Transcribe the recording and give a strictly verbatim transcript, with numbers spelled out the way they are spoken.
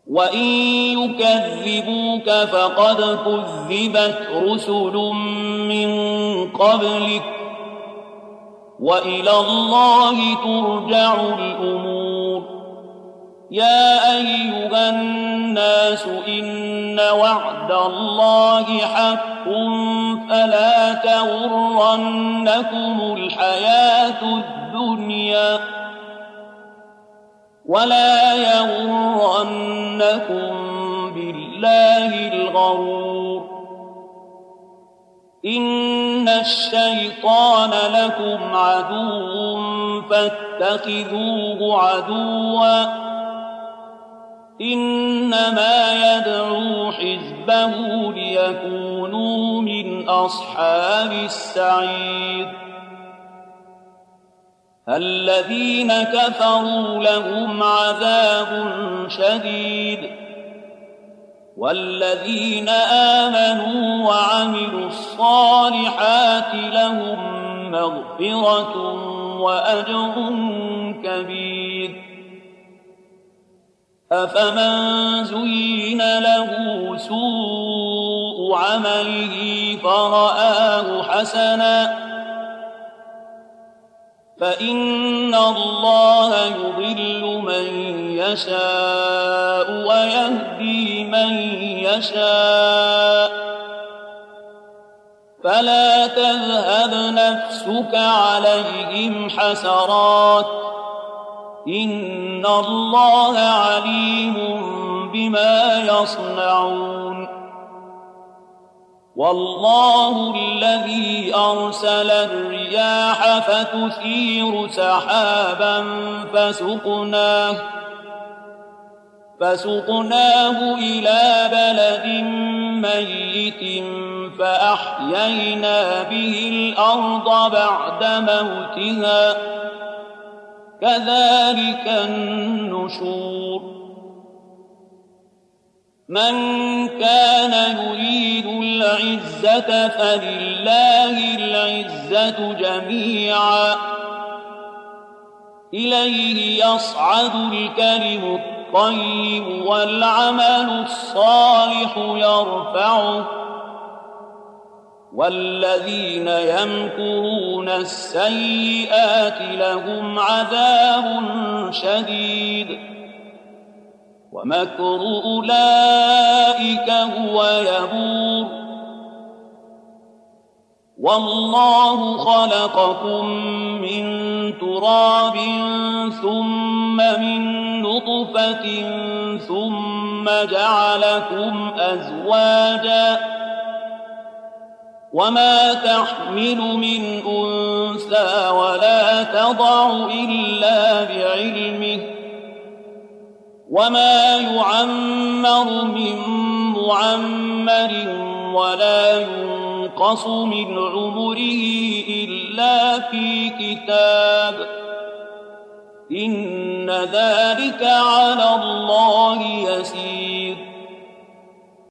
وإن يكذبوك فقد كذبت رسل من قبلك وإلى الله ترجع الأمور. يا أيها الناس إن وعد الله حق فلا تغرنكم الحياة الدنيا ولا يغرنكم بالله الغرور. إن الشيطان لكم عدو فاتخذوه عدوا إنما يدعو حزبه ليكونوا من أصحاب السعير. الذين كفروا لهم عذاب شديد والذين آمنوا وعملوا الصالحات لهم مغفرة وأجر كبير. أفمن زين له سوء عمله فرآه حسنا فإن الله يضل من يشاء ويهدي من يشاء فلا تذهب نفسك عليهم حسرات إن الله عليم بما يصنعون. والله الذي أرسل الرياح فتثير سحابا فسقناه, فسقناه إلى بلد ميت فأحيينا به الأرض بعد موتها كذلك النشور. من كان يريد العزة فلله العزة جميعا إليه يصعد الكلم الطيب والعمل الصالح يرفعه والذين يمكرون السيئات لهم عذاب شديد ومكر أولئك هو يبور. والله خلقكم من تراب ثم من نطفة ثم جعلكم أزواجا وما تحمل من أنثى ولا تضع إلا بعلمه وما يعمر من معمر ولا ينقص من عمره إلا في كتاب إن ذلك على الله يسير.